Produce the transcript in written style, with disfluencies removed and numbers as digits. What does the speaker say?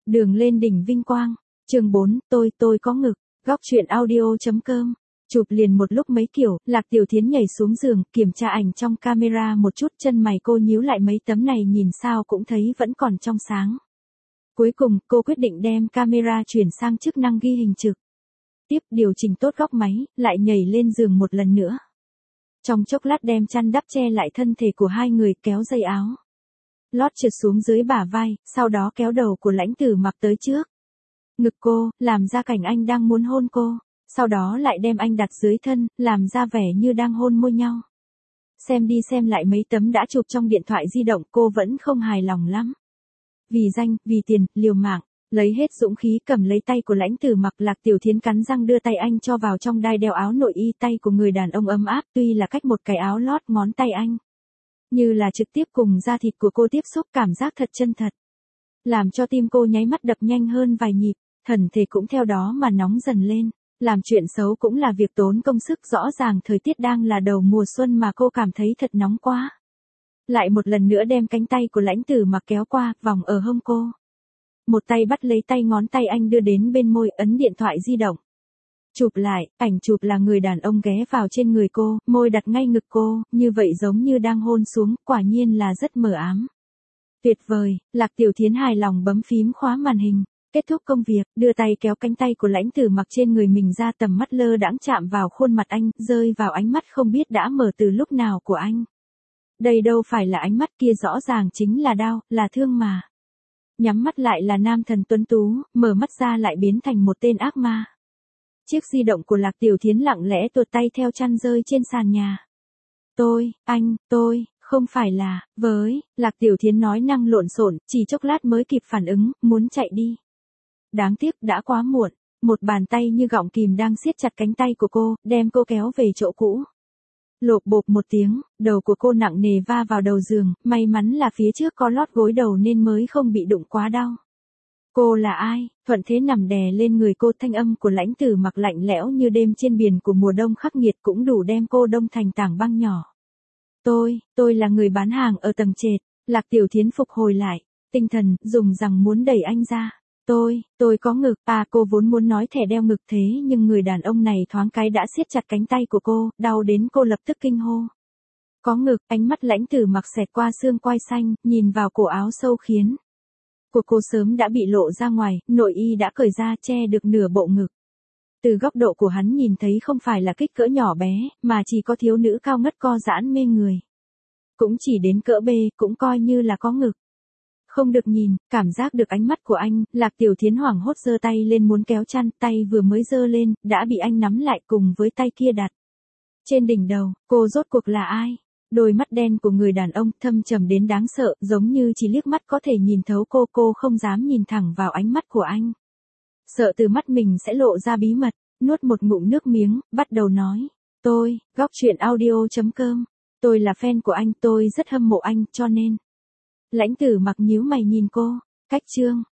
Đường lên đỉnh vinh quang. Chương 4, tôi có ngực. Góc truyện audio.com. Chụp liền một lúc mấy kiểu, Lạc Tiểu Thiến nhảy xuống giường, kiểm tra ảnh trong camera một chút, chân mày cô nhíu lại, mấy tấm này nhìn sao cũng thấy vẫn còn trong sáng. Cuối cùng, cô quyết định đem camera chuyển sang chức năng ghi hình trực tiếp, điều chỉnh tốt góc máy, lại nhảy lên giường một lần nữa. Trong chốc lát đem chăn đắp che lại thân thể của hai người, kéo dây áo lót trượt xuống dưới bả vai, sau đó kéo đầu của Lãnh Tử Mặc tới trước ngực cô, làm ra cảnh anh đang muốn hôn cô, sau đó lại đem anh đặt dưới thân, làm ra vẻ như đang hôn môi nhau. Xem đi xem lại mấy tấm đã chụp trong điện thoại di động, cô vẫn không hài lòng lắm. Vì danh, vì tiền, liều mạng, lấy hết dũng khí cầm lấy tay của Lãnh Tử Mặc. Lạc Tiểu Thiến cắn răng đưa tay anh cho vào trong đai đeo áo nội y, tay của người đàn ông ấm áp, tuy là cách một cái áo lót, ngón tay anh như là trực tiếp cùng da thịt của cô tiếp xúc, cảm giác thật chân thật, làm cho tim cô nháy mắt đập nhanh hơn vài nhịp, thần thể cũng theo đó mà nóng dần lên. Làm chuyện xấu cũng là việc tốn công sức, rõ ràng thời tiết đang là đầu mùa xuân mà cô cảm thấy thật nóng quá. Lại một lần nữa đem cánh tay của Lãnh Tử Mặc kéo qua, vòng ở hông cô. Một tay bắt lấy tay, ngón tay anh đưa đến bên môi, ấn điện thoại di động. Chụp lại, ảnh chụp là người đàn ông ghé vào trên người cô, môi đặt ngay ngực cô, như vậy giống như đang hôn xuống, quả nhiên là rất mờ ám. Tuyệt vời, Lạc Tiểu Thiến hài lòng bấm phím khóa màn hình. Kết thúc công việc, đưa tay kéo cánh tay của Lãnh Tử Mặc trên người mình ra, tầm mắt lơ đãng chạm vào khuôn mặt anh, rơi vào ánh mắt không biết đã mở từ lúc nào của anh. Đây đâu phải là ánh mắt kia, rõ ràng chính là đau, là thương mà. Nhắm mắt lại là nam thần tuấn tú, mở mắt ra lại biến thành một tên ác ma. Chiếc di động của Lạc Tiểu Thiến lặng lẽ tuột tay theo chăn rơi trên sàn nhà. Tôi, không phải là, Lạc Tiểu Thiến nói năng lộn xộn, chỉ chốc lát mới kịp phản ứng, muốn chạy đi. Đáng tiếc đã quá muộn, một bàn tay như gọng kìm đang siết chặt cánh tay của cô, đem cô kéo về chỗ cũ. Lộp bộp một tiếng, đầu của cô nặng nề va vào đầu giường, may mắn là phía trước có lót gối đầu nên mới không bị đụng quá đau. Cô là ai? Thuận thế nằm đè lên người cô, thanh âm của Lãnh Tử Mặc lạnh lẽo như đêm trên biển của mùa đông khắc nghiệt, cũng đủ đem cô đông thành tảng băng nhỏ. Tôi là người bán hàng ở tầng trệt. Lạc Tiểu Thiến phục hồi lại tinh thần, dùng rằng muốn đẩy anh ra. Tôi có ngực. Cô vốn muốn nói thẻ đeo ngực, thế nhưng người đàn ông này thoáng cái đã siết chặt cánh tay của cô, đau đến cô lập tức kinh hô. Có ngực. Ánh mắt Lãnh Tử Mặc xẹt qua xương quai xanh, nhìn vào cổ áo sâu khiến của cô sớm đã bị lộ ra ngoài, nội y đã cởi ra, che được nửa bộ ngực. Từ góc độ của hắn nhìn thấy không phải là kích cỡ nhỏ bé, mà chỉ có thiếu nữ cao ngất co giãn mê người. Cũng chỉ đến cỡ B, cũng coi như là có ngực. Không được nhìn, cảm giác được ánh mắt của anh, Lạc Tiểu Thiến hoảng hốt giơ tay lên muốn kéo chăn, tay vừa mới giơ lên, đã bị anh nắm lại cùng với tay kia đặt trên đỉnh đầu. Cô rốt cuộc là ai? Đôi mắt đen của người đàn ông thâm trầm đến đáng sợ, giống như chỉ liếc mắt có thể nhìn thấu cô không dám nhìn thẳng vào ánh mắt của anh. Sợ từ mắt mình sẽ lộ ra bí mật, nuốt một ngụm nước miếng, bắt đầu nói. Góc truyện audio.com. Tôi là fan của anh, tôi rất hâm mộ anh, cho nên. Lãnh Tử Mặc nhíu mày nhìn cô. Cách chương.